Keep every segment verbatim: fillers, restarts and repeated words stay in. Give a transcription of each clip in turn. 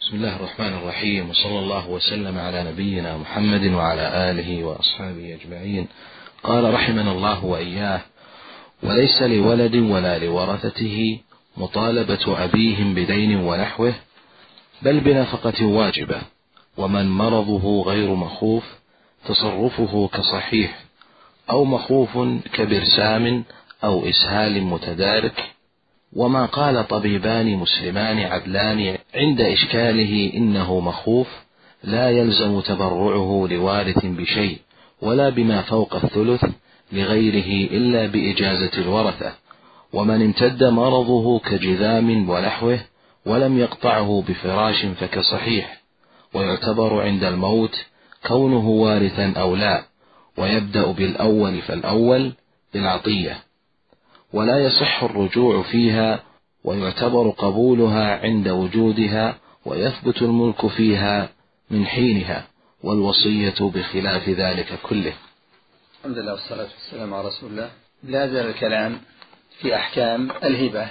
بسم الله الرحمن الرحيم، وصلى الله وسلم على نبينا محمد وعلى آله وأصحابه أجمعين. قال رحمنا الله وإياه: وليس لولد ولا لورثته مطالبة أبيهم بدين ونحوه، بل بنفقة واجبة، ومن مرضه غير مخوف تصرفه كصحيح، أو مخوف كبرسام أو إسهال متدارك. وما قال طبيبان مسلمان عدلان عند إشكاله إنه مخوف، لا يلزم تبرعه لوارث بشيء ولا بما فوق الثلث لغيره إلا بإجازة الورثة. ومن امتد مرضه كجذام ونحوه ولم يقطعه بفراش فكصحيح، ويعتبر عند الموت كونه وارثا أو لا، ويبدأ بالأول فالأول بالعطية، ولا يصح الرجوع فيها، ويعتبر قبولها عند وجودها، ويثبت الملك فيها من حينها، والوصية بخلاف ذلك كله. الحمد لله والصلاة والسلام على رسول الله. لا زال الكلام في أحكام الهبة.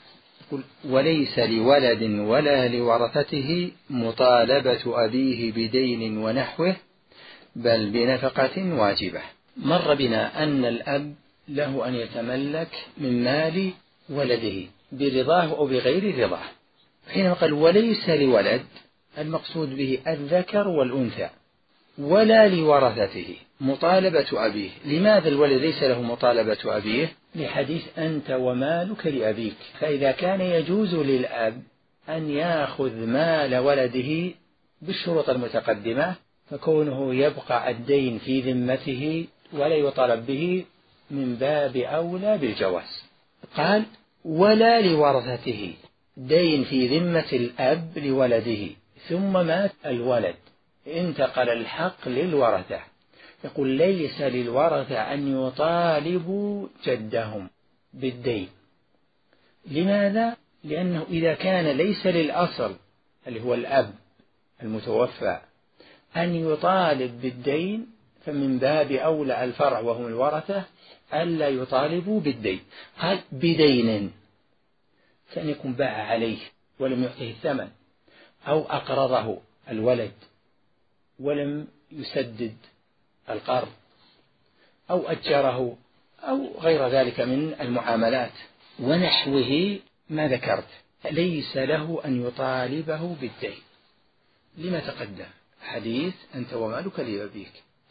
وليس لولد ولا لورثته مطالبة أبيه بدين ونحوه، بل بنفقة واجبة. مر بنا أن الأب له أن يتملك من مال ولده برضاه أو بغير رضاه. حينما قال وليس لولد، المقصود به الذكر والأنثى، ولا لورثته مطالبة أبيه. لماذا الولد ليس له مطالبة أبيه؟ لحديث أنت ومالك لأبيك. فإذا كان يجوز للأب أن يأخذ مال ولده بالشروط المتقدمة، فكونه يبقى الدين في ذمته ولا يطالب به من باب أولى بالجواز. قال ولا لورثته، دين في ذمة الأب لولده ثم مات الولد، انتقل الحق للورثة. يقول ليس للورثة أن يطالبوا جدهم بالدين. لماذا؟ لأنه إذا كان ليس للأصل اللي هو الأب المتوفى أن يطالب بالدين، فمن باب أولى الفرع وهم الورثة ألا يطالبوا بالدين. قال بدين، كان يكون باع عليه ولم يعطيه الثمن، أو أقرضه الولد ولم يسدد القرض، أو أجره، أو غير ذلك من المعاملات ونحوه ما ذكرت. ليس له أن يطالبه بالدين لما تقدم حديث أنت ومالك لأبيك.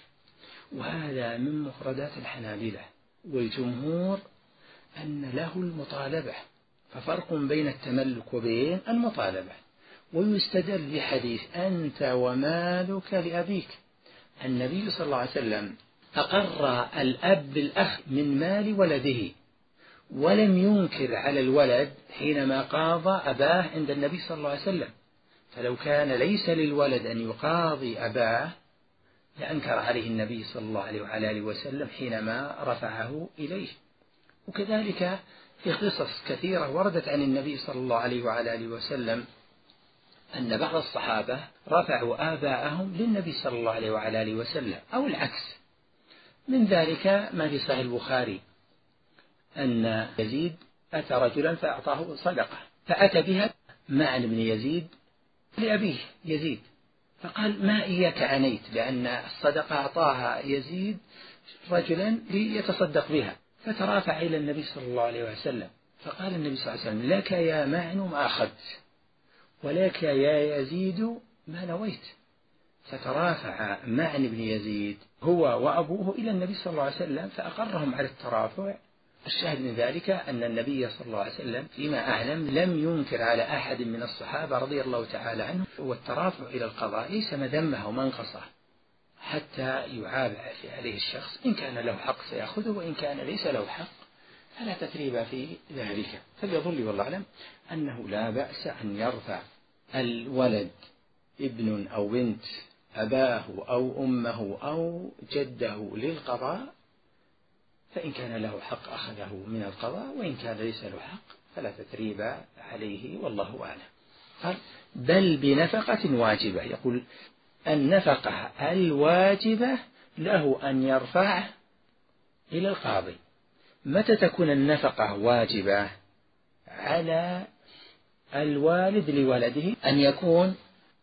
وهذا من مفردات الحنابلة، والجمهور أن له المطالبة، ففرق بين التملك وبين المطالبة. ويستدل بحديث أنت ومالك لأبيك. النبي صلى الله عليه وسلم أقر الأب بالأخذ من مال ولده، ولم ينكر على الولد حينما قاضى أباه عند النبي صلى الله عليه وسلم. فلو كان ليس للولد أن يقاضي أباه لأنكر عليه النبي صلى الله عليه وعلى آله وسلم حينما رفعه إليه. وكذلك في قصص كثيرة وردت عن النبي صلى الله عليه وعلى آله وسلم أن بعض الصحابة رفعوا آباءهم للنبي صلى الله عليه وعلى آله وسلم، أو العكس. من ذلك ما في صحيح البخاري أن يزيد أتى رجلا فأعطاه صدقة، فأتى بها معن بن يزيد لأبيه يزيد، فقال ما إياك عنيت، لأن الصدقة أعطاها يزيد رجلا ليتصدق بها، فترافع إلى النبي صلى الله عليه وسلم، فقال النبي صلى الله عليه وسلم لك يا معن ما أخذت، ولك يا يزيد ما نويت. فترافع معن بن يزيد هو وأبوه إلى النبي صلى الله عليه وسلم فأقرهم على الترافع. الشاهد من ذلك أن النبي صلى الله عليه وسلم فيما أعلم لم ينكر على أحد من الصحابة رضي الله تعالى عنهم، والترافع إلى القضاء ليس مذمة ومنقصة حتى يعاب عليه الشخص. إن كان له حق سيأخذه، وإن كان ليس له حق فلا تثريب في ذلك. فليظل والله أعلم أنه لا بأس أن يرفع الولد ابن أو بنت أباه أو أمه أو جده للقضاء، فإن كان له حق أخذه من القضاء، وإن كان ليس له حق فلا تثريب عليه والله أعلم. قال بل بنفقة واجبة. يقول النفقة الواجبة له أن يرفعه إلى القاضي. متى تكون النفقة واجبة؟ على الوالد لولده أن يكون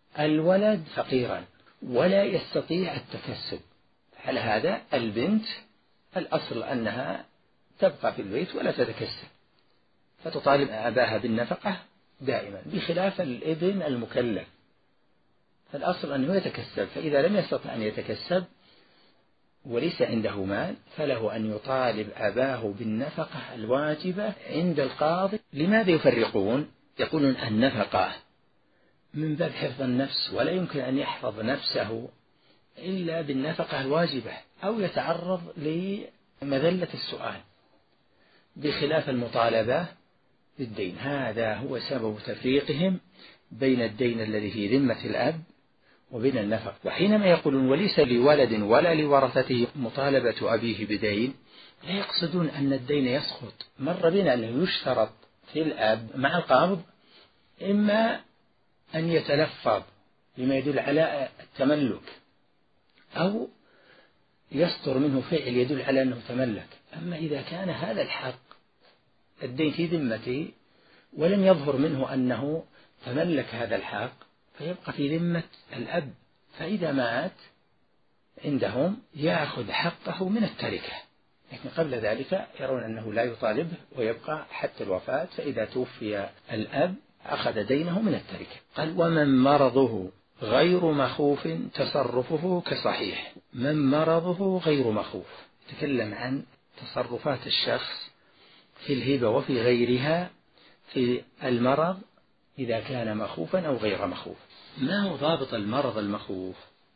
الولد فقيرا ولا يستطيع التكسب، على هذا البنت الأصل أنها تبقى في البيت ولا تتكسب، فتطالب أباها بالنفقة دائما، بخلاف الابن المكلف فالأصل أنه يتكسب. فإذا لم يستطع أن يتكسب وليس عنده مال فله أن يطالب أباه بالنفقة الواجبة عند القاضي. لماذا يفرقون؟ يقولون النفقة من باب حفظ النفس، ولا يمكن أن يحفظ نفسه إلا بالنفقة الواجبة أو يتعرض لمذلة السؤال، بخلاف المطالبة بالدين. هذا هو سبب تفريقهم بين الدين الذي في ذمة الأب وبين النفق. وحينما يقولون وليس لولد ولا لورثته مطالبة أبيه بدين، لا يقصدون أن الدين يسقط. مر بنا أنه يشترط في الأب مع القبض إما أن يتلفظ بما يدل على التملك، أو يصدر منه فعل يدل على أنه تملك. أما إذا كان هذا الحق الدين في ذمته ولم يظهر منه أنه تملك هذا الحق فيبقى في ذمة الأب، فإذا مات عندهم يأخذ حقه من التركة، لكن قبل ذلك يرون أنه لا يطالبه ويبقى حتى الوفاة، فإذا توفي الأب أخذ دينه من التركة. قال ومن مرضه غير مخوف تصرفه كصحيح. من مرضه غير مخوف تكلم عن تصرفات الشخص في الهبة وفي غيرها في المرض إذا كان مخوفا أو غير مخوف. ما هو ضابط المرض المخوف؟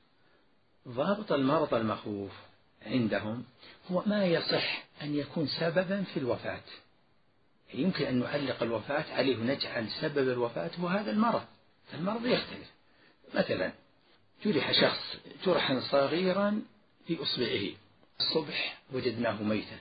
ضابط المرض المخوف عندهم هو ما يصح أن يكون سببا في الوفاة. يمكن أن نعلق الوفاة عليه ونجعل سبب الوفاة هو هذا المرض، فالمرض يختلف. مثلا جرح شخص جرحا صغيرا في أصبعه، الصبح وجدناه ميتا،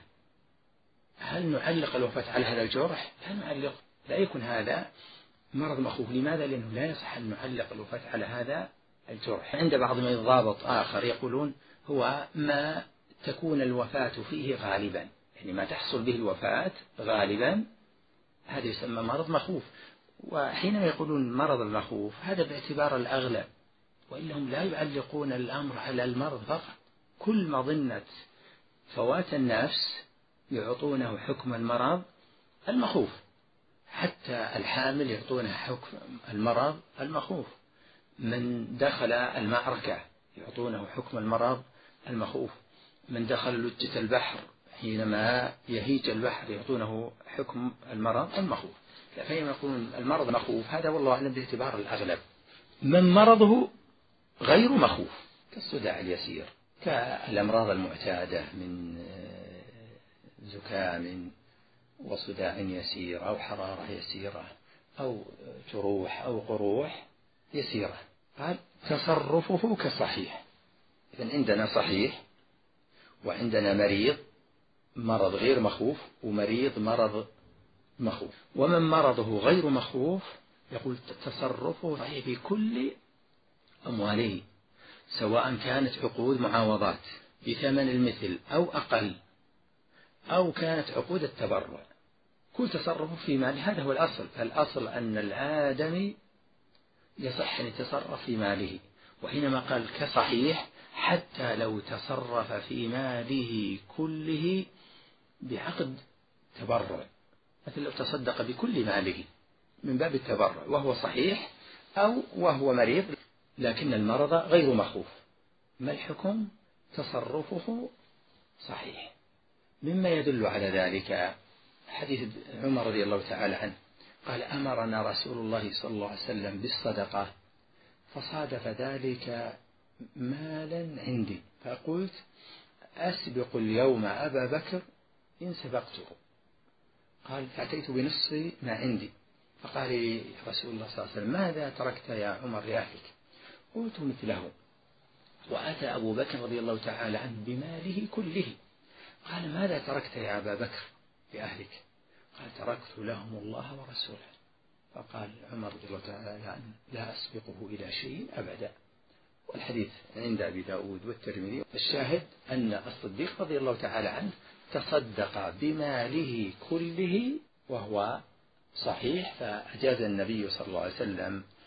هل نعلق الوفاة على هذا الجرح؟ لا نعلق، لا يكون هذا مرض مخوف. لماذا؟ لأنه لا يصح أن نعلق الوفاة على هذا الجرح. عند بعض من الضابط آخر يقولون هو ما تكون الوفاة فيه غالبا، يعني ما تحصل به الوفاة غالبا، هذا يسمى مرض مخوف. وحينما يقولون مرض المخوف هذا باعتبار الأغلب، وإلا هم لا يعلقون الأمر على المرض فقط. كل مظنة فوات النفس يعطونه حكم المرض المخوف، حتى الحامل يعطونها حكم المرض المخوف، من دخل المعركة يعطونه حكم المرض المخوف، من دخل لجة البحر حينما يهيج البحر يعطونه حكم المرض المخوف. فإنما يقولون المرض مخوف هذا والله أعلم باعتبار الأغلب. من مرضه غير مخوف كالصداع اليسير، كالأمراض المعتادة من زكام وصداع يسير أو حرارة يسيرة أو جروح أو قروح يسيرة. قال تصرفه كصحيح. إذن عندنا صحيح وعندنا مريض مرض غير مخوف ومريض مرض مخوف. ومن مرضه غير مخوف يقول تصرفه صحيح في كل أمواله، سواء كانت عقود معاوضات بثمن المثل أو أقل، أو كانت عقود التبرع، كل تصرفه في ماله. هذا هو الأصل. الأصل أن الآدمي يصح أن يتصرف في ماله. وحينما قال كصحيح حتى لو تصرف في ماله كله بعقد تبرع، مثل لو تصدق بكل ماله من باب التبرع وهو صحيح، أو وهو مريض لكن المرض غير مخوف، ما الحكم؟ تصرفه صحيح. مما يدل على ذلك حديث عمر رضي الله تعالى عنه قال أمرنا رسول الله صلى الله عليه وسلم بالصدقة فصادف ذلك مالا عندي، فقلت أسبق اليوم أبا بكر إن سبقته. قال فأتيت بنصف ما عندي، فقال لي رسول الله صلى الله عليه وسلم ماذا تركت يا عمر لأهلك؟ قلت مثله. وأتى أبو بكر رضي الله تعالى عنه بماله كله، قال ماذا تركت يا أبا بكر لأهلك؟ قال تركت لهم الله ورسوله. فقال عمر رضي الله تعالى عنه لا أسبقه إلى شيء أبدا. والحديث عند أبي داود والترمذي. الشاهد أن الصديق رضي الله تعالى عنه تصدق بماله كله وهو صحيح، فأجاز النبي صلى الله عليه وسلم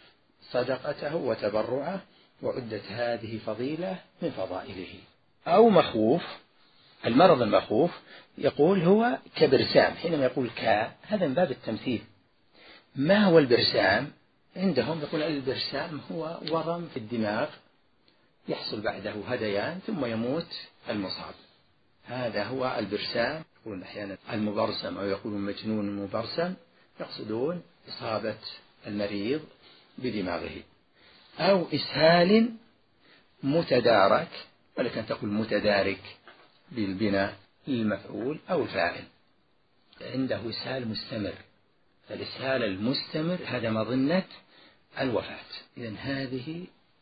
صدقته وتبرعه، وعدت هذه فضيلة من فضائله. أو مخوف، المرض المخوف يقول هو كبرسام، حينما يقول كا هذا من باب التمثيل. ما هو البرسام؟ عندهم يقول البرسام هو ورم في الدماغ يحصل بعده هذيان ثم يموت المصاب، هذا هو البرسام. يقولون أحيانا المبرسم أو يقولون مجنون مبرسم، يقصدون إصابة المريض بدماغه. أو إسهال متدارك، ولكن تقول متدارك بالبناء للمفعول أو الفاعل، عنده إسهال مستمر، فالإسهال المستمر هذا مظنة الوفاة. إذن هذه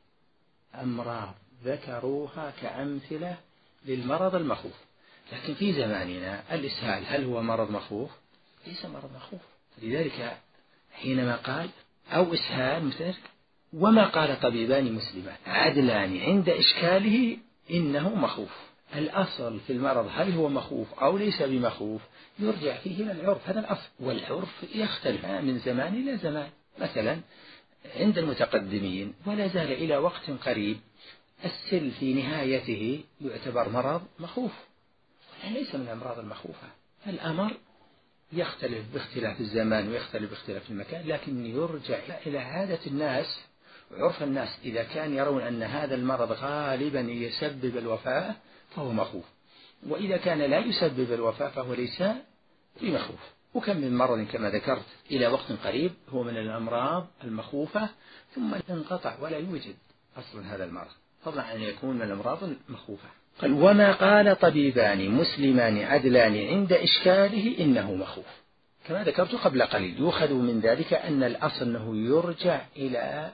أمراض ذكروها كأمثلة للمرض المخوف. لكن في زماننا الإسهال هل هو مرض مخوف؟ ليس مرض مخوف. لذلك حينما قال أو إسهال مثل وما قال طبيبان مسلمان عدلان عند إشكاله إنه مخوف. الأصل في المرض هل هو مخوف أو ليس بمخوف يرجع فيه إلى العرف، هذا الأصل، والعرف يختلف من زمان إلى زمان. مثلا عند المتقدمين ولا زال إلى وقت قريب السل في نهايته يعتبر مرض مخوف، ليس من الأمراض المخوفة. الأمر يختلف باختلاف الزمان ويختلف باختلاف المكان، لكن يرجع إلى عادة الناس وعرف الناس. إذا كان يرون أن هذا المرض غالبا يسبب الوفاة فهو مخوف، وإذا كان لا يسبب الوفاة فهو ليس بمخوف. وكم من مرض كما ذكرت إلى وقت قريب هو من الأمراض المخوفة ثم انقطع ولا يوجد أصلا هذا المرض، فضلا عن يكون من الأمراض المخوفة. قال وما قال طبيبان مسلمان عدلان عند إشكاله إنه مخوف، كما ذكرت قبل قليل. يؤخذ من ذلك أن الأصل أنه يرجع إلى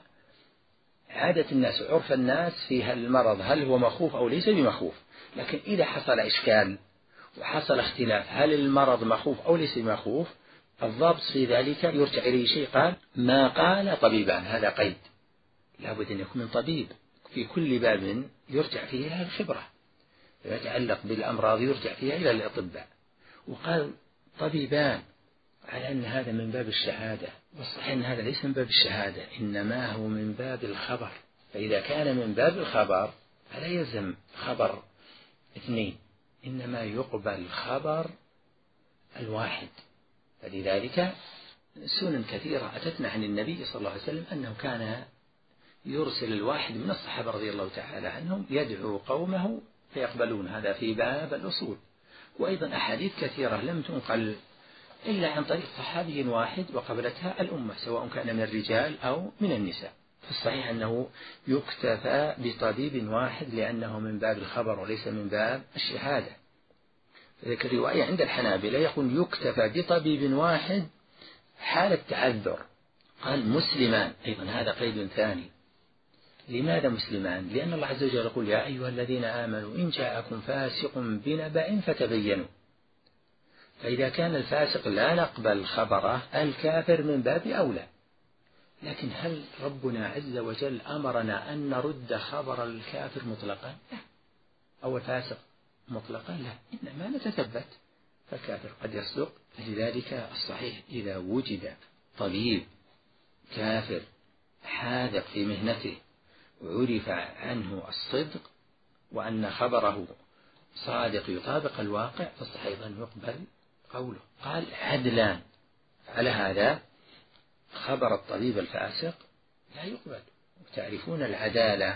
عادة الناس وعرف الناس في هل المرض هل هو مخوف أو ليس بمخوف. لكن إذا حصل إشكال وحصل اختلاف هل المرض مخوف أو ليس بمخوف، الضابط في ذلك يرجع إليه شيء، قال ما قال طبيبان، هذا قيد، لابد أن يكون من طبيب في كل باب يرجع فيه إلى الخبرة، يتعلق بالأمراض يرجع فيها إلى الأطباء. وقال طبيبان على أن هذا من باب الشهادة، والصحيح أن هذا ليس من باب الشهادة، إنما هو من باب الخبر. فإذا كان من باب الخبر فلا يلزم خبر اثنين، إنما يقبل خبر الواحد. فلذلك سنن كثيرة أتتنا عن النبي صلى الله عليه وسلم أنه كان يرسل الواحد من الصحابة رضي الله تعالى عنهم يدعو قومه فيقبلون، هذا في باب الأصول. وأيضا أحاديث كثيرة لم تنقل إلا عن طريق صحابي واحد وقبلتها الأمة، سواء كان من الرجال أو من النساء. فالصحيح أنه يكتفى بطبيب واحد لأنه من باب الخبر وليس من باب الشهادة. ذلك الرواية عند الحنابلة يقول يكتفى بطبيب واحد حال التعذر. قال مسلمان، أيضا هذا قيد ثاني. لماذا مسلمان؟ لأن الله عز وجل يقول يا أيها الذين آمنوا إن جاءكم فاسق بنبأ فتبينوا. فإذا كان الفاسق لا نقبل خبره الكافر من باب أولى. لكن هل ربنا عز وجل أمرنا أن نرد خبر الكافر مطلقا؟ لا. أو الفاسق مطلقا؟ لا، إنما نتثبت، فالكافر قد يصدق. لذلك الصحيح إذا وجد طبيب كافر حاذق في مهنته وعرف عنه الصدق وأن خبره صادق يطابق الواقع، فالصحيح أيضا يقبل قوله. قال عدلان، على هذا خبر الطبيب الفاسق لا يقبل. وتعرفون العدالة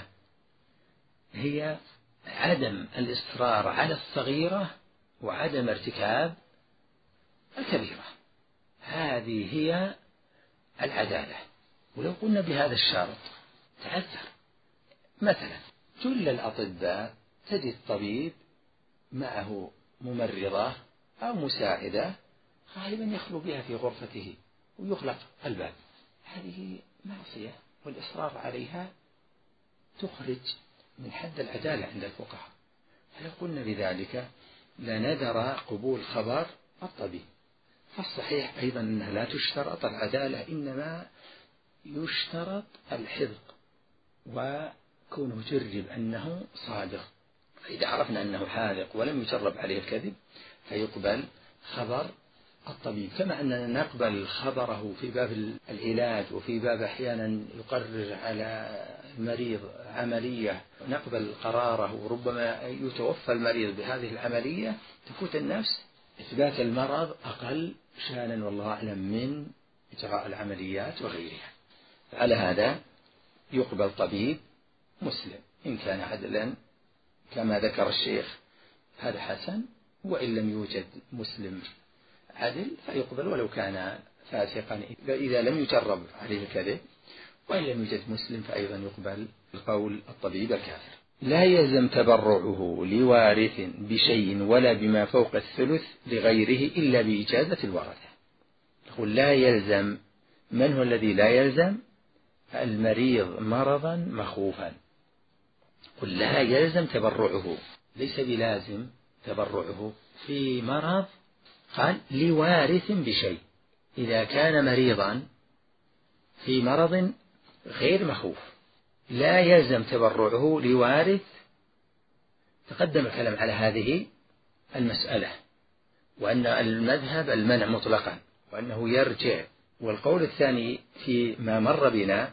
هي عدم الإصرار على الصغيرة وعدم ارتكاب الكبيرة، هذه هي العدالة. ولو قلنا بهذا الشرط تعذر. مثلا جل الأطباء تجد طبيب معه ممرضة أو مساعدة غالبا يخلو بها في غرفته ويغلق الباب، هذه معصية والإصرار عليها تخرج من حد العدالة عند الفقهاء. فلو قلنا بذلك لنذر قبول خبر الطبيب. فالصحيح أيضا أنها لا تشترط العدالة، إنما يشترط الحذق وكونه جرب أنه صادق. فإذا عرفنا أنه حاذق ولم يجرب عليه الكذب فيقبل خبر الطبيب، كما أننا نقبل خبره في باب العلاج وفي باب أحيانا يقرر على المريض عملية نقبل قراره وربما يتوفى المريض بهذه العملية، تفوت النفس إثبات المرض أقل شانا والله أعلم من إجراء العمليات وغيرها. على هذا يقبل طبيب مسلم إن كان عدلا كما ذكر الشيخ، هذا حسن، وإن لم يوجد مسلم عدل فيقبل ولو كان فاسقا إذا لم يجرب عليه الكذب، وإن لم يوجد مسلم فأيضا يقبل القول الطبيب الكافر. لا يلزم تبرعه لوارث بشيء ولا بما فوق الثلث لغيره إلا بإجازة الورثة. يقول لا يلزم، من هو الذي لا يلزم؟ المريض مرضا مخوفا. قل لا يلزم تبرعه، ليس بلازم تبرعه في مرض، قال لوارث بشيء، إذا كان مريضا في مرض غير مخوف لا يلزم تبرعه لوارث. تقدم الكلام على هذه المسألة، وأن المذهب المنع مطلقا وأنه يرجع. والقول الثاني فيما مر بنا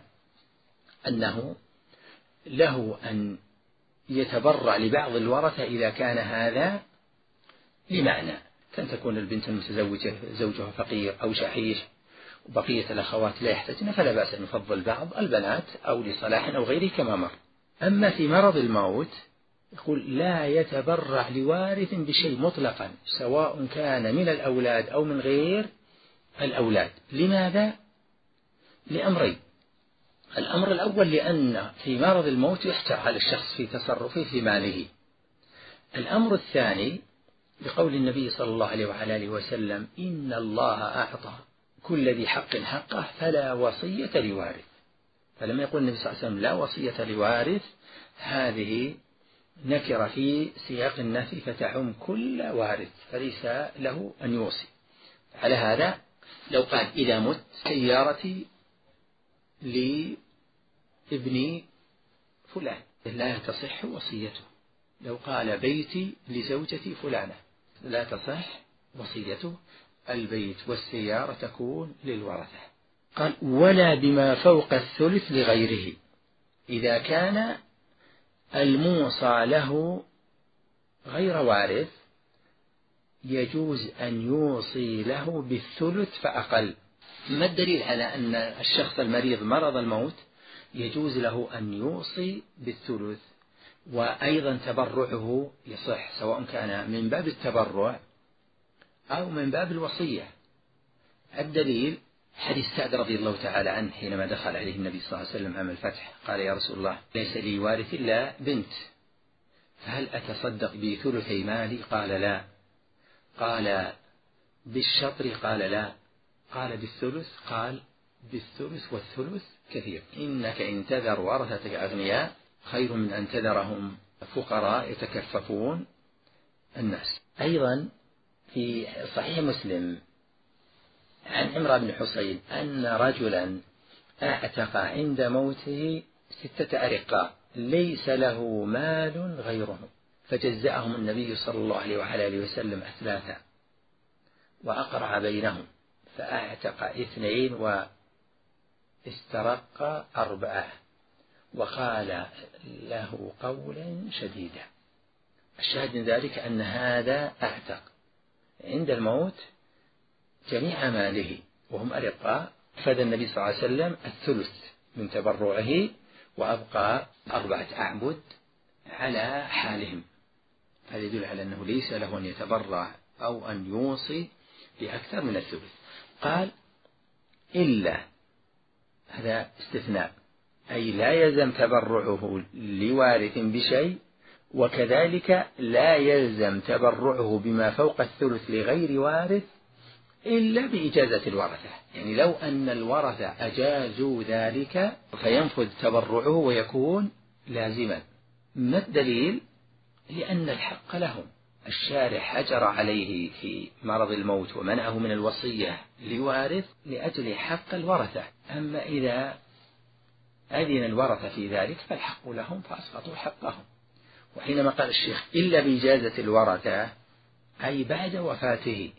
أنه له أن يتبرع لبعض الورثة إذا كان هذا لمعنى، كان تكون البنت المتزوجة زوجها فقير أو شحيح وبقية الأخوات لا يحتاجن، فلا بأس أن يفضل بعض البنات أو لصلاح أو غيره كما مر. أما في مرض الموت يقول لا يتبرع لوارث بشيء مطلقا سواء كان من الأولاد أو من غير الأولاد. لماذا؟ لأمرين. الأمر الأول لأن في مرض الموت يحتر على الشخص في تصرفه في ماله. الأمر الثاني بقول النبي صلى الله عليه وعلى آله وسلم إن الله أعطى كل ذي حق حقه فلا وصية لوارث. فلما يقول النبي صلى الله عليه وسلم لا وصية لوارث، هذه نكر في سياق النفي فتعم كل وارث، فليس له أن يوصي. على هذا لو قال إذا مت سيارتي لابني فلان لا تصح وصيته. لو قال بيتي لزوجتي فلانة لا تصح وصيته. البيت والسيارة تكون للورثة. قال ولا بما فوق الثلث لغيره، إذا كان الموصى له غير وارث يجوز أن يوصي له بالثلث فأقل. ما الدليل على أن الشخص المريض مرض الموت يجوز له أن يوصي بالثلث وأيضا تبرعه يصح، سواء كان من باب التبرع أو من باب الوصية؟ الدليل حديث سعد رضي الله تعالى عنه حينما دخل عليه النبي صلى الله عليه وسلم عام الفتح قال يا رسول الله ليس لي وارث إلا بنت، فهل أتصدق بثلثي مالي؟ قال لا. قال بالشطر؟ قال لا. قال بالثلث؟ قال بالثلث والثلث كثير. إنك إن تذر ورثتك أغنياء خير من أن تذرهم فقراء يتكففون الناس. أيضا في صحيح مسلم عن عمران بن حصين أن رجلا اعتق عند موته ستة أرقاء ليس له مال غيرهم، فجزأهم النبي صلى الله عليه وعلى آله وسلم أثلاثا وأقرع بينهم فأعتق اثنين واسترق أربعة، وقال له قولا شديدا. الشاهد من ذلك أن هذا أعتق عند الموت جميع ماله وهم أرقاء، فدى النبي صلى الله عليه وسلم الثلث من تبرعه وأبقى أربعة أعبد على حالهم. هذا يدل على أنه ليس له أن يتبرع أو أن يوصي بأكثر من الثلث. قال إلا، هذا استثناء، أي لا يلزم تبرعه لوارث بشيء، وكذلك لا يلزم تبرعه بما فوق الثلث لغير وارث إلا بإجازة الورثة. يعني لو أن الورثة أجازوا ذلك فينفذ تبرعه ويكون لازما. ما الدليل؟ لأن الحق لهم. الشارع حجر عليه في مرض الموت ومنعه من الوصية لوارث لأجل حق الورثة. أما إذا أذن الورثة في ذلك فالحق لهم فأسقطوا حقهم. وحينما قال الشيخ إلا بإجازة الورثة أي بعد وفاته،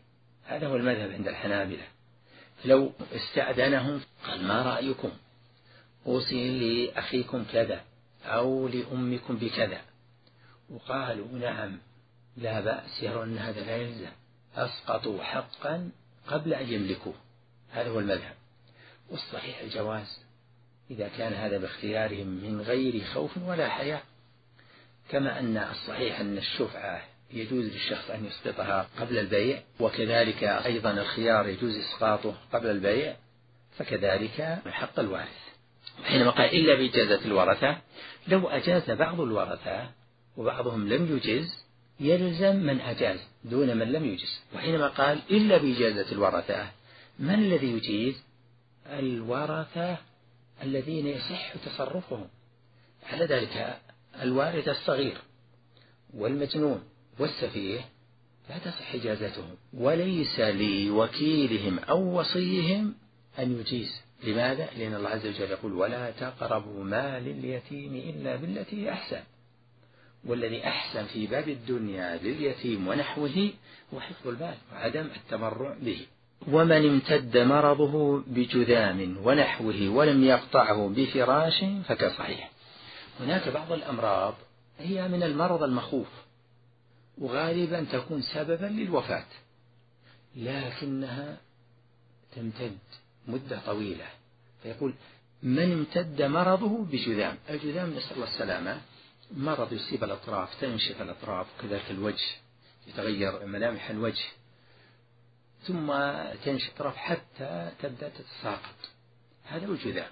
هذا هو المذهب عند الحنابلة. لو استأذنهم قال ما رأيكم أوصي لأخيكم كذا أو لأمكم بكذا، وقالوا نعم لا بأس، يرون أن هذا لا يلزم، أسقطوا حقا قبل أن يملكوه. هذا هو المذهب. والصحيح الجواز إذا كان هذا باختيارهم من غير خوف ولا حياء، كما أن الصحيح أن الشفعة يجوز للشخص أن يسقطها قبل البيع، وكذلك أيضا الخيار يجوز إسقاطه قبل البيع، فكذلك حق الوارث. حينما قال إلا بإجازة الورثة، لو أجاز بعض الورثة وبعضهم لم يجز يلزم من أجاز دون من لم يجز. وحينما قال إلا بإجازة الورثة، من الذي يجيز؟ الورثة الذين يصح تصرفهم. على ذلك الوارث الصغير والمجنون والسفيه لا تصح إجازتهم، وليس لوكيلهم أو وصيهم أن يجيز. لماذا؟ لأن الله عز وجل يقول ولا تقربوا مال اليتيم إلا بالتي أحسن، والذي أحسن في باب الدنيا لليتيم ونحوه هو حفظ المال وعدم التبرع به. ومن امتد مرضه بجذام ونحوه ولم يقطعه بفراش فكصحيح. هناك بعض الأمراض هي من المرض المخوف، وغالبا تكون سببا للوفاة، لكنها تمتد مدة طويلة، فيقول من امتد مرضه بجذام. الجذام نسأل الله السلامة، مرض يصيب الأطراف، تنشف الأطراف، وكذلك الوجه يتغير ملامح الوجه، ثم تنشف الأطراف حتى تبدأ تتساقط، هذا هو الجذام،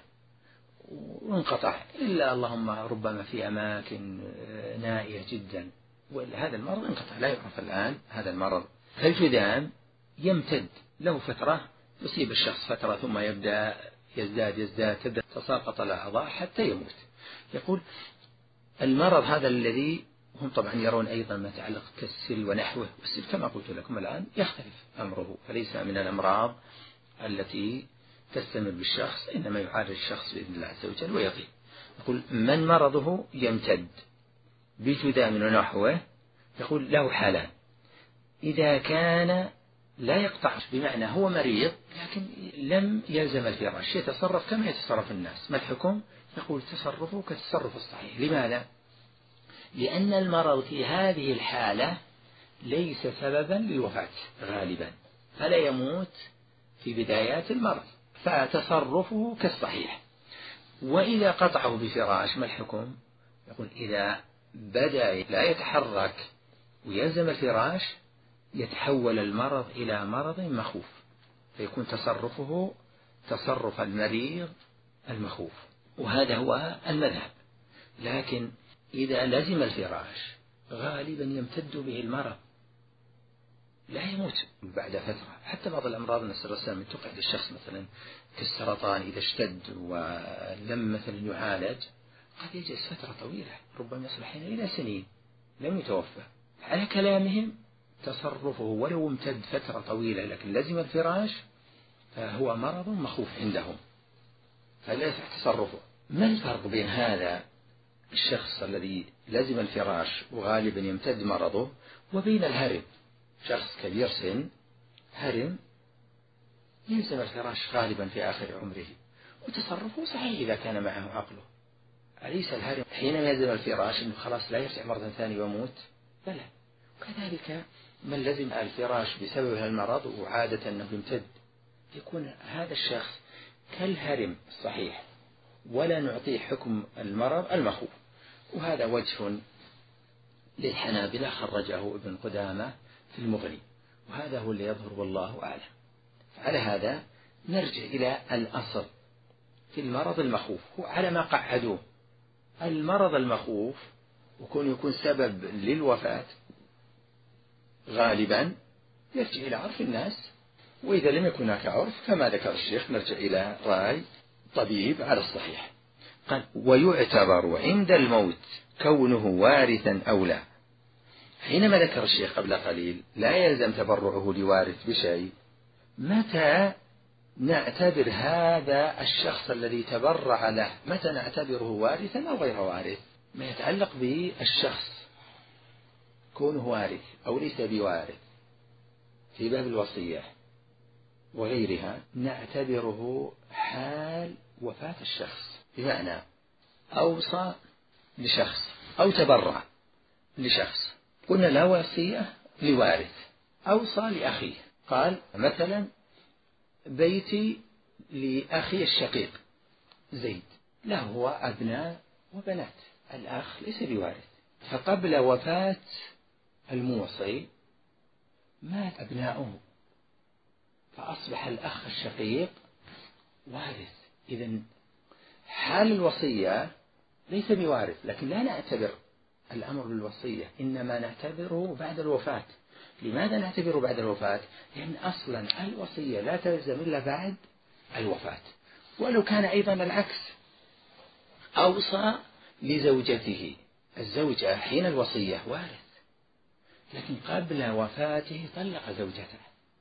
وانقطع إلا اللهم ربما في أماكن نائية جدا، وهذا المرض انقطع لا يعرف الآن هذا المرض. فالجذام يمتد له فترة، يصيب الشخص فترة ثم يبدأ يزداد يزداد تبدأ تساقط الأعضاء حتى يموت. يقول المرض هذا الذي هم طبعا يرون أيضا ما يتعلق كالسل ونحوه، والسل كما قلت لكم الآن يختلف أمره، فليس من الأمراض التي تستمر بالشخص، إنما يعالج الشخص بإذن الله عز وجل ويطيب. يقول من مرضه يمتد بجذام ونحوه، يقول له حالان: إذا كان لا يقطع، بمعنى هو مريض لكن لم يلزم الفراش، يتصرف كما يتصرف الناس، ما الحكم؟ يقول تصرفه كتصرف الصحيح. لماذا؟ لأن المرض في هذه الحالة ليس سببا للوفاة غالبا، فلا يموت في بدايات المرض، فتصرفه كالصحيح. وإذا قطعه بفراش ما الحكم؟ يقول إذا بدأ لا يتحرك ويلزم الفراش يتحول المرض إلى مرض مخوف، فيكون تصرفه تصرف المريض المخوف، وهذا هو المذهب. لكن إذا لزم الفراش غالبا يمتد به المرض، لا يموت بعد فترة. حتى بعض الأمراض نسأل الله السلامة تقعد الشخص مثلا كالسرطان إذا اشتد ولم مثلا يعالج قد يجلس فترة طويلة، ربما يصل حين إلى سنين لم يتوفى. على كلامهم تصرفه ولو امتد فترة طويلة لكن لزم الفراش فهو مرض مخوف عندهم، فلا يصح تصرفه. ما الفرق بين هذا الشخص الذي لزم الفراش وغالبا يمتد مرضه وبين الهرم؟ شخص كبير سن هرم يلزم الفراش غالبا في آخر عمره وتصرفه صحيح إذا كان معه عقله. أليس الهرم حينما يلزم الفراش أنه خلاص لا يرجع مرة ثانية ويموت؟ بلى. وكذلك من لزم الفراش بسبب المرض وعادة أنه يمتد يكون هذا الشخص كالهرم الصحيح، ولا نعطيه حكم المرض المخوف. وهذا وجه للحنابلة خرجه ابن قدامة في المغني، وهذا هو اللي يظهر والله أعلم. على هذا نرجع إلى الأصل في المرض المخوف، هو على ما قعدوه المرض المخوف وكون يكون سبب للوفاة غالبا يرجع إلى عرف الناس، وإذا لم يكن هناك عرف كما ذكر الشيخ نرجع إلى رأي طبيب على الصحيح. قال ويعتبر عند الموت كونه وارثا أو لا. حينما ذكر الشيخ قبل قليل لا يلزم تبرعه لوارث بشيء، متى نعتبر هذا الشخص الذي تبرع له متى نعتبره وارثا أو غير وارث؟ ما يتعلق بالشخص كونه وارث أو ليس بوارث، في باب الوصية وغيرها نعتبره حال وفاة الشخص، بمعنى أوصى لشخص أو تبرع لشخص، قلنا لا وصية لوارث، أوصى لأخيه، قال مثلا بيتي لأخي الشقيق زيد، له أبناء وبنات، الأخ ليس بوارث، فقبل وفاة الموصي مات أبناؤه فأصبح الأخ الشقيق وارث. إذن حال الوصية ليس بوارث، لكن لا نعتبر الأمر بالوصية، إنما نعتبره بعد الوفاة. لماذا نعتبره بعد الوفاة؟ لأن أصلا الوصية لا تلزم إلا بعد الوفاة. ولو كان أيضا العكس، أوصى لزوجته، الزوجة حين الوصية وارث، لكن قبل وفاته طلق زوجته،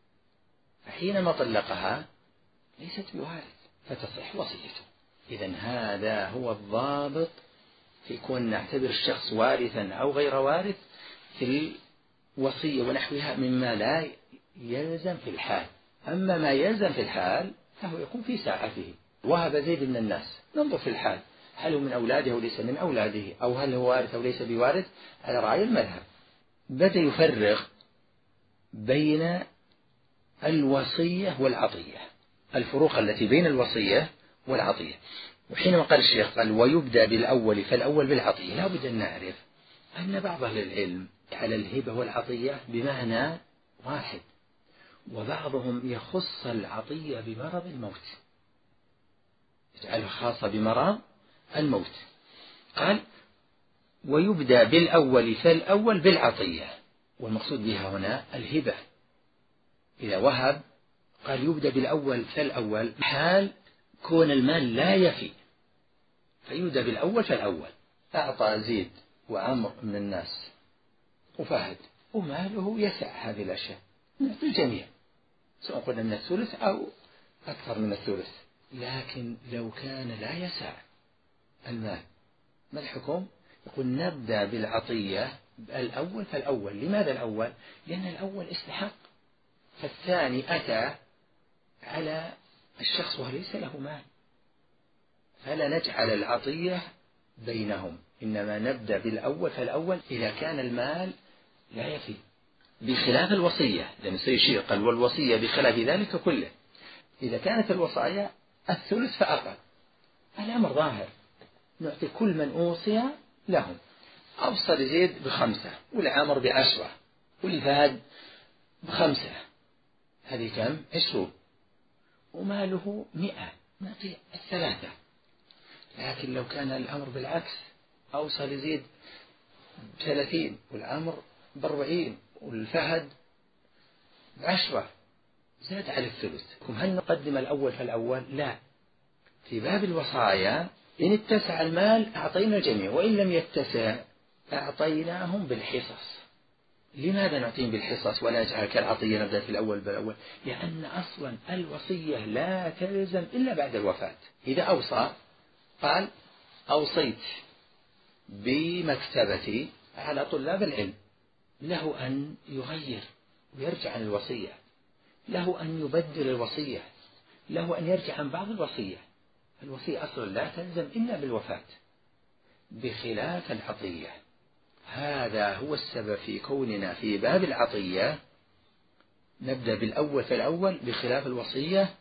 فحينما طلقها ليست بوارث فتصح وصيته. إذن هذا هو الضابط في كون نعتبر الشخص وارثا أو غير وارث في الوصية ونحوها مما لا يلزم في الحال. أما ما يلزم في الحال فهو يكون في ساعته. وهب زيد من الناس، ننظر في الحال، هل هو من أولاده أو ليس من أولاده، أو هل هو وارث أو ليس بوارث، على رأي المذهب. بدأ يفرق بين الوصية والعطية، الفروق التي بين الوصية والعطية. وحينما قال الشيخ قال ويبدأ بالأول فالأول بالعطية، لا بد أن نعرف أن بعض أهل العلم على الهبة والعطية بمعنى واحد، وبعضهم يخص العطية بمرض الموت، يجعلها خاصة بمرض الموت. قال ويبدأ بالأول فالأول بالعطية، والمقصود بها هنا الهبة. إذا وهب قال يبدأ بالأول فالأول حال كون المال لا يفي، فيبدأ بالأول فالأول. أعطى زيد وعمر من الناس وفهد وماله يسع هذه الأشياء، نعطي الجميع سواء قلنا من الثلث أو أكثر من الثلث. لكن لو كان لا يسع المال ما الحكم؟ يقول نبدأ بالعطية الأول فالأول. لماذا الأول؟ لأن الأول استحق، فالثاني أتى على الشخص وهو ليس له مال، فلا نجعل العطية بينهم، إنما نبدأ بالأول فالأول إذا كان المال لا يفي، بخلاف الوصية. لأن سيشير قال والوصية بخلاف ذلك كله، إذا كانت الوصايا الثلث فأقل الأمر ظاهر، نعطي كل من أوصي لهم. أوصى لزيد بخمسة والعمر بعشرة والفهد بخمسة، هذه كم؟ عشرون، وماله مئة، نعطي الثلاثة. لكن لو كان الأمر بالعكس، أوصى لزيد بثلاثين والعمر بأربعين والفهد بعشرة، زاد على الثلث، هل نقدم الأول فالأول؟ لا. في باب الوصايا إن اتسع المال أعطينا الجميع، وإن لم يتسع أعطيناهم بالحصص. لماذا نعطيهم بالحصص ولا نجعل كالعطية نبدأ في الأول بالأول؟ لأن أصلا الوصية لا تلزم إلا بعد الوفاة. إذا أوصى قال أوصيت بمكتبتي على طلاب العلم، له أن يغير ويرجع عن الوصية، له أن يبدل الوصية، له أن يرجع عن بعض الوصية. الوصية أصلا لا تلزم إلا بالوفاة، بخلاف العطية. هذا هو السبب في كوننا في باب العطية نبدأ بالأول فالأول، بخلاف الوصية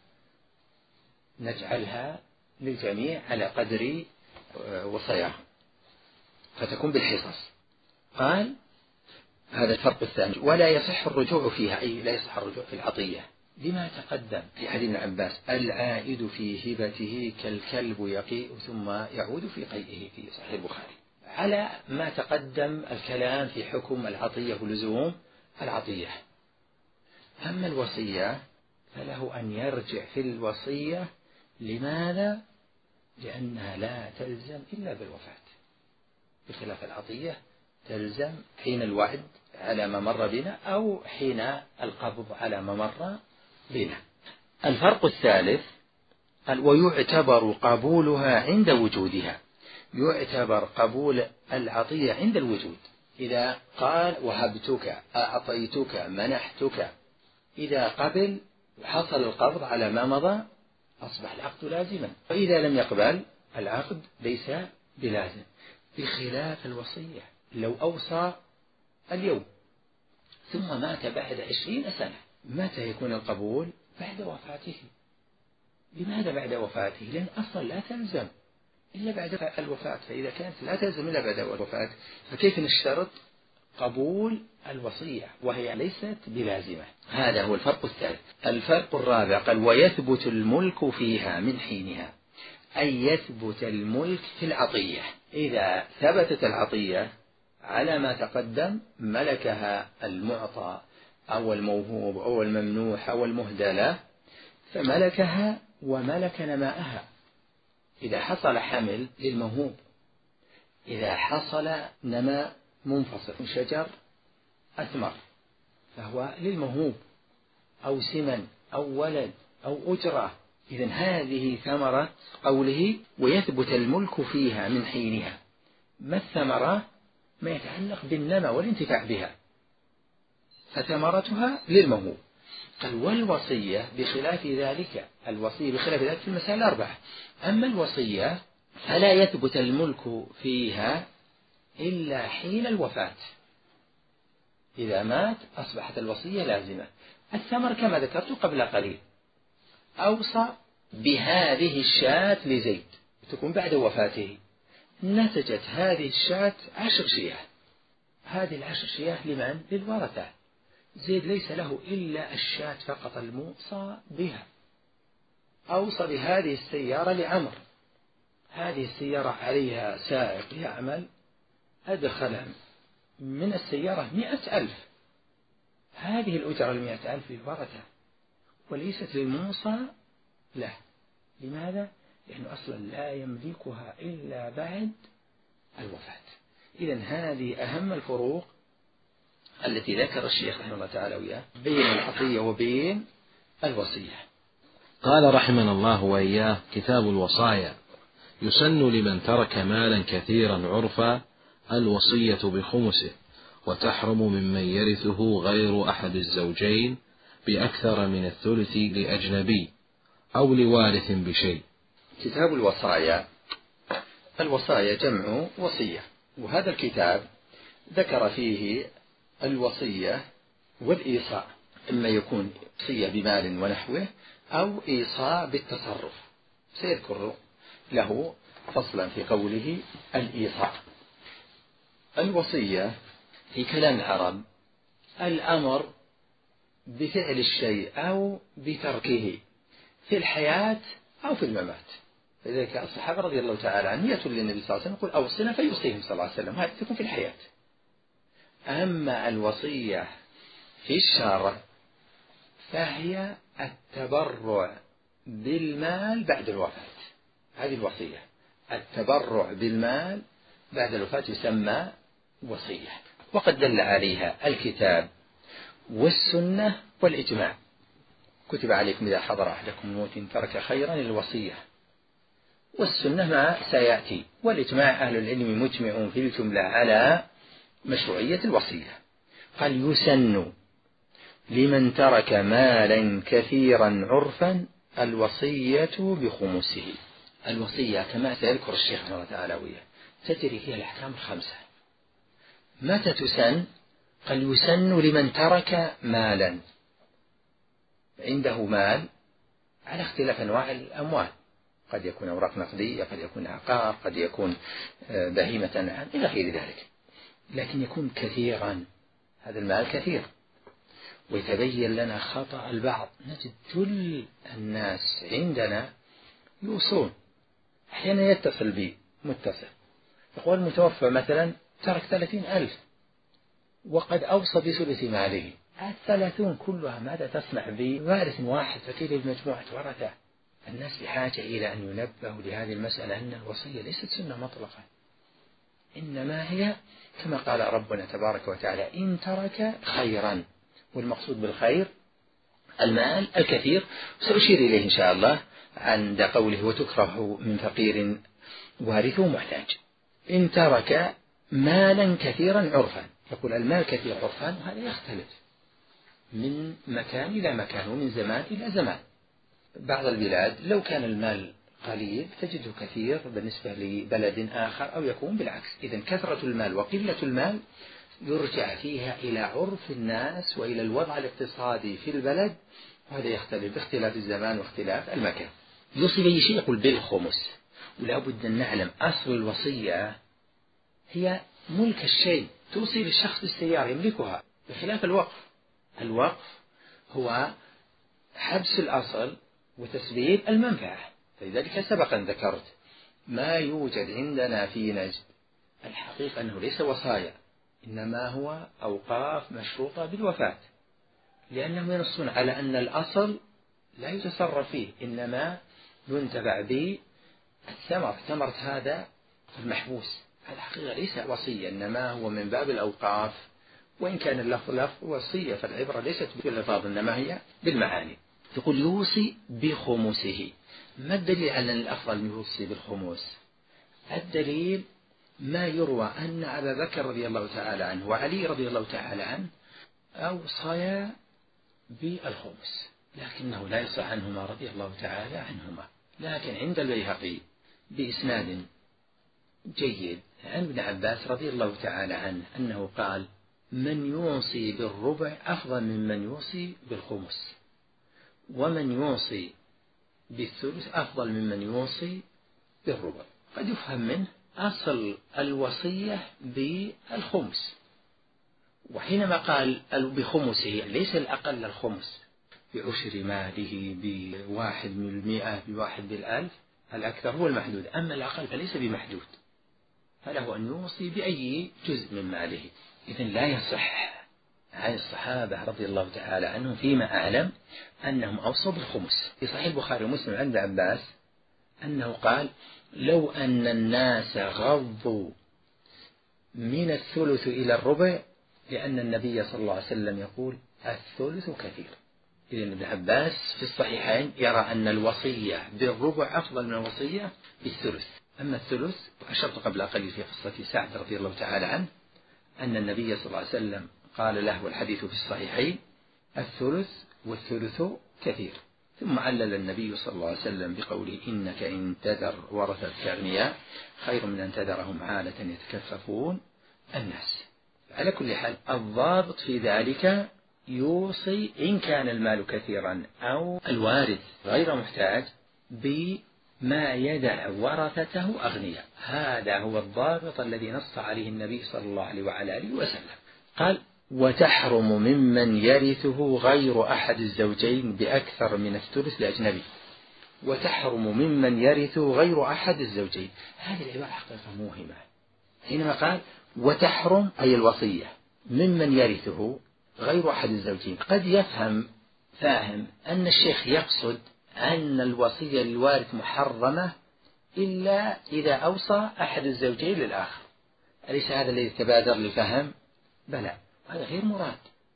نجعلها للجميع على قدر وصاياهم فتكون بالحصص. قال هذا الفرق الثاني. ولا يصح الرجوع فيها، أي لا يصح الرجوع في العطية لما تقدم في حديث ابن عباس العائد في هبته كالكلب يقيء ثم يعود في قيئه في صحيح البخاري، على ما تقدم الكلام في حكم العطية ولزوم العطية. أما الوصية فله أن يرجع في الوصية. لماذا؟ لأنها لا تلزم إلا بالوفاة، بخلاف العطية تلزم حين الوعد على ما مر بنا أو حين القبض على ما مر بنا. الفرق الثالث قال ويعتبر قبولها عند وجودها. يعتبر قبول العطية عند الوجود. إذا قال وهبتك أعطيتك منحتك إذا قبل وحصل القبض على ما مضى أصبح العقد لازما، وإذا لم يقبل العقد ليس بلازم، بخلاف الوصية. لو أوصى اليوم ثم مات بعد عشرين سنة، متى يكون القبول؟ بعد وفاته. لماذا بعد وفاته؟ لأن أصلا لا تلزم إلا بعد الوفاة، فإذا كانت لا تلزم إلا بعد الوفاة فكيف نشترط قبول الوصية وهي ليست بلازمة؟ هذا هو الفرق الثالث. الفرق الرابع قال ويثبت الملك فيها من حينها، أي يثبت الملك في العطية. إذا ثبتت العطية على ما تقدم ملكها المعطى أو الموهوب أو الممنوح أو المهدى له، فملكها وملك نماءها. إذا حصل حمل للموهوب، إذا حصل نماء منفصل من شجر أثمر فهو للموهوب، أو سمن أو ولد أو أجرة. إذن هذه ثمرة قوله ويثبت الملك فيها من حينها. ما الثمرة؟ ما يتعلق بالنماء والانتفاع بها، فثمرتها للموهوب. قال والوصية بخلاف ذلك، الوصية بخلاف ذلك في المسائل الأربعة. أما الوصية فلا يثبت الملك فيها إلا حين الوفاة، إذا مات أصبحت الوصية لازمة. الثمر كما ذكرت قبل قليل، أوصى بهذه الشاة لزيد تكون بعد وفاته، نتجت هذه الشاة عشر شياه، هذه العشر شياه لمن؟ للورثة. زيد ليس له إلا الشاة فقط الموصى بها. أوصى بهذه السيارة لعمر، هذه السيارة عليها سائق يعمل، أدخل من السيارة مئة ألف، هذه الأجرة المئة ألف للورثة وليست للموصى له. لماذا؟ لأنه أصلا لا يملكها إلا بعد الوفاة. إذن هذه أهم الفروق التي ذكر الشيخ رحمه الله تعالى وياه بين العطية وبين الوصية. قال رحمنا الله وإياه: كتاب الوصايا. يسن لمن ترك مالا كثيرا عرفا الوصية بخمسه، وتحرم ممن يرثه غير أحد الزوجين بأكثر من الثلث لأجنبي أو لوارث بشيء. كتاب الوصايا، الوصايا جمع وصية، وهذا الكتاب ذكر فيه الوصية والإيصاء، إما يكون وصية بمال ونحوه أو إيصاء بالتصرف. سيذكر له فصلا في قوله الإيصاء. الوصية في كلام العرب الأمر بفعل الشيء أو بتركه في الحياة أو في الممات. فلذلك الصحابة رضي الله تعالى عنهم يأتون للنبي صلى الله عليه وسلم يقول أوصنا فيوصيهم صلى الله عليه وسلم، هذه تكون في الحياة. أما الوصية في الشرع فهي التبرع بالمال بعد الوفاة. هذه الوصية، التبرع بالمال بعد الوفاة يسمى وصية، وقد دل عليها الكتاب والسنة والإجماع. كتب عليكم إذا حضر أحدكم الموت ترك خيرا الوصية، والسنة ما سيأتي، والإجماع أهل العلم مجمع في الجملة على مشروعية الوصية. قال يسن لمن ترك مالا كثيرا عرفا الوصية بخمسه. الوصية كما سيذكر الشيخ رحمه الله تعالى وياه تجري فيها الأحكام الخمسة. متى تسن؟ قال يسن لمن ترك مالا، عنده مال على اختلاف أنواع الأموال، قد يكون أوراق نقدية، قد يكون عقار، قد يكون بهيمة أنعام إلى غير ذلك، لكن يكون كثيرا، هذا المال كثير. ويتبين لنا خطأ البعض، نجد كل الناس عندنا يوصون، أحيانا يتصل بي متصل يقول المتوفى مثلا ترك ثلاثين ألف وقد أوصى بثلث ماله. الثلاثون كلها ماذا تصنع بوارث واحد؟ فكيف بمجموعة ورثة؟ الناس بحاجة إلى أن ينبهوا لهذه المسألة، أن الوصية ليست سنة مطلقة، إنما هي كما قال ربنا تبارك وتعالى إن ترك خيرا، والمقصود بالخير المال الكثير. سأشير إليه إن شاء الله عند قوله وتكره من فقير وارثه محتاج. إن ترك مالا كثيرا عرفا، يقول المال كثير عرفا، وهذا يختلف، من مكان إلى مكان ومن زمان إلى زمان. بعض البلاد لو كان المال قليل تجده كثير بالنسبة لبلد آخر، أو يكون بالعكس. إذن كثرة المال وقلة المال يرجع فيها إلى عرف الناس وإلى الوضع الاقتصادي في البلد، وهذا يختلف باختلاف الزمان واختلاف المكان. يوصي بأي شيء يقول بالخمس. ولا بد أن نعلم أصل الوصية هي ملك الشيء، توصي للشخص بالسيارة يملكها، بخلاف الوقف. الوقف هو حبس الأصل وتسبيب المنفعة. فلذلك سبقا ذكرت ما يوجد عندنا في نجد الحقيقة أنه ليس وصايا، إنما هو أوقاف مشروطة بالوفاة، لأنهم ينصون على أن الأصل لا يتصرف فيه، إنما ينتفع بالثمر، ثمرة هذا المحبوس. هذا حقيقة ليس وصية، إنما هو من باب الأوقاف، وإن كان اللفظ لفظ وصية، فالعبرة ليست بالألفاظ إنما هي بالمعاني. يقول يوصي بخمسه. ما الدليل على أن الأفضل يوصي بالخمس؟ الدليل ما يروى أن أبا بكر رضي الله تعالى عنه وعلي رضي الله تعالى عنه أوصيا بالخمس، لكنه لا يصح عنهما رضي الله تعالى عنهما. لكن عند البيهقي بإسناد جيد عن ابن عباس رضي الله تعالى عنه أنه قال: من يوصي بالربع أفضل ممن يوصي بالخمس، ومن يوصي بالثلث أفضل ممن يوصي بالربع. قد يفهم منه أصل الوصية بالخمس، وحينما قال بخمسه ليس الأقل الخمس بعشر ماله، بواحد من المئة، بواحد بالألف، الأكثر هو المحدود، أما الأقل فليس بمحدود، فله أن يوصي بأي جزء من ماله. إذن لا يصح عن الصحابة رضي الله تعالى عنهم فيما أعلم أنهم أوصوا بالخمس. في صحيح البخاري ومسلم عند عباس أنه قال: لو أن الناس غضوا من الثلث إلى الربع، لأن النبي صلى الله عليه وسلم يقول: الثلث كثير. إذن ابن عباس في الصحيحين يرى أن الوصية بالربع أفضل من الوصية بالثلث. أما الثلث، أشرت قبل قليل في قصة سعد رضي الله تعالى عنه أن النبي صلى الله عليه وسلم قال له، والحديث في الصحيحين: الثلث والثلث كثير. ثم علل النبي صلى الله عليه وسلم بقوله: إنك إن تذر ورثتك أغنياء خير من أن تذرهم عالة يتكففون الناس. على كل حال الضابط في ذلك يوصي إن كان المال كثيرا أو الوارث غير محتاج بما يدع ورثته أغنياء. هذا هو الضابط الذي نص عليه النبي صلى الله عليه وعلى آله وسلم. قال: وتحرم ممن يرثه غير أحد الزوجين بأكثر من الثلث لأجنبي. وتحرم ممن يرثه غير أحد الزوجين، هذه العبارة حقيقة موهمة. حينما قال وتحرم أي الوصية ممن يرثه غير أحد الزوجين، قد يفهم فاهم أن الشيخ يقصد أن الوصية للوارث محرمة إلا إذا أوصى أحد الزوجين للآخر. أليس هذا الذي تبادر لفهم؟ بلى، هذا غير مراد.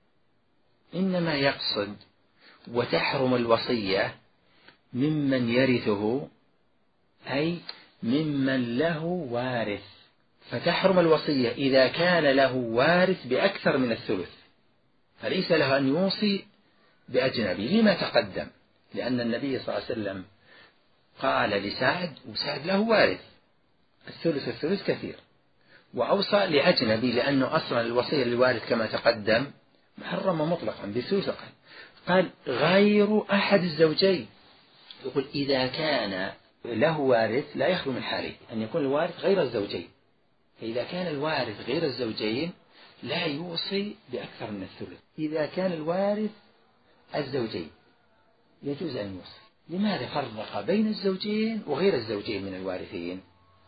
إنما يقصد وتحرم الوصية ممن يرثه أي ممن له وارث، فتحرم الوصية إذا كان له وارث بأكثر من الثلث، فليس له أن يوصي بأجنبي لما تقدم، لأن النبي صلى الله عليه وسلم قال لسعد، وسعد له وارث الثلث الثلث كثير، وأوصى لأجنبي لأنه أصلا الوصية للوارث كما تقدم محرمة مطلقا بثلث. قال غير أحد الزوجين، يقول إذا كان له وارث لا يخلو من حالين، أن يكون الوارث غير الزوجين، فإذا كان الوارث غير الزوجين لا يوصي بأكثر من الثلث. إذا كان الوارث الزوجين يجوز أن يوصي. لماذا فرق بين الزوجين وغير الزوجين من الوارثين؟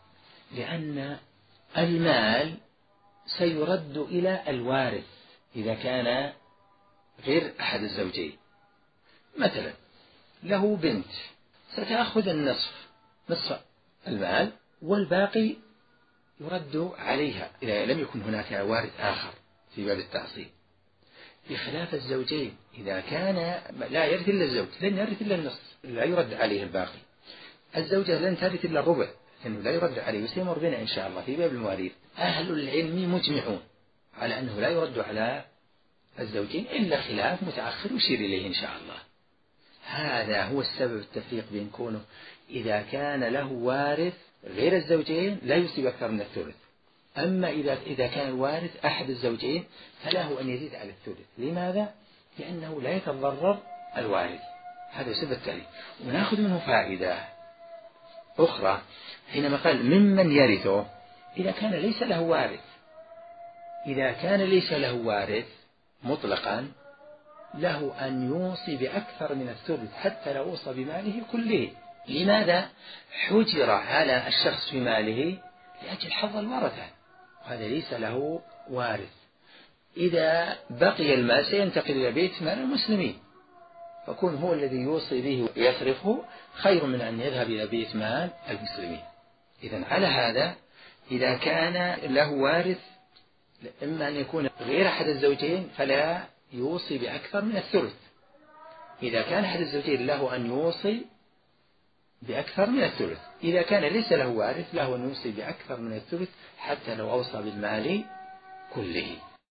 لأن المال سيرد إلى الوارث إذا كان غير أحد الزوجين. مثلا له بنت ستأخذ النصف نصف المال والباقي يرد عليها إذا لم يكن هناك وارث آخر في باب التعصيب، بخلاف الزوجين إذا كان لا يرث إلا الزوج لن يرث إلا النصف لا يرد عليه الباقي. الزوجة لن ترث إلا الربع لأنه لا يرد عليه، وسيمر بنا إن شاء الله في باب المواريث. أهل العلم مجمعون على أنه لا يرد على الزوجين إلا خلاف متأخر يشير إليه إن شاء الله. هذا هو السبب التفريق بين كونه إذا كان له وارث غير الزوجين لا يصيب أكثر من الثلث، أما إذا إذا كان الوارث أحد الزوجين فله أن يزيد على الثلث. لماذا؟ لأنه لا يتضرر الوارث. هذا سبب التالي. ونأخذ منه فائدة أخرى حينما قال ممن يرثه إذا كان ليس له وارث. إذا كان ليس له وارث مطلقا له أن يوصي بأكثر من الثلث حتى لو أوصى بماله كله. لماذا؟ حجر على الشخص في ماله لأجل حظ الورثة، وهذا ليس له وارث. إذا بقي المال سينتقل إلى بيت مال المسلمين، فكون هو الذي يوصي به ويصرفه خير من أن يذهب إلى بيت مال المسلمين. إذن على هذا إذا كان له وارث إما أن يكون غير أحد الزوجين فلا يوصي بأكثر من الثلث. إذا كان أحد الزوجين له أن يوصي بأكثر من الثلث. إذا كان ليس له وارث له أن يوصي بأكثر من الثلث حتى لو أوصى بالمال كله.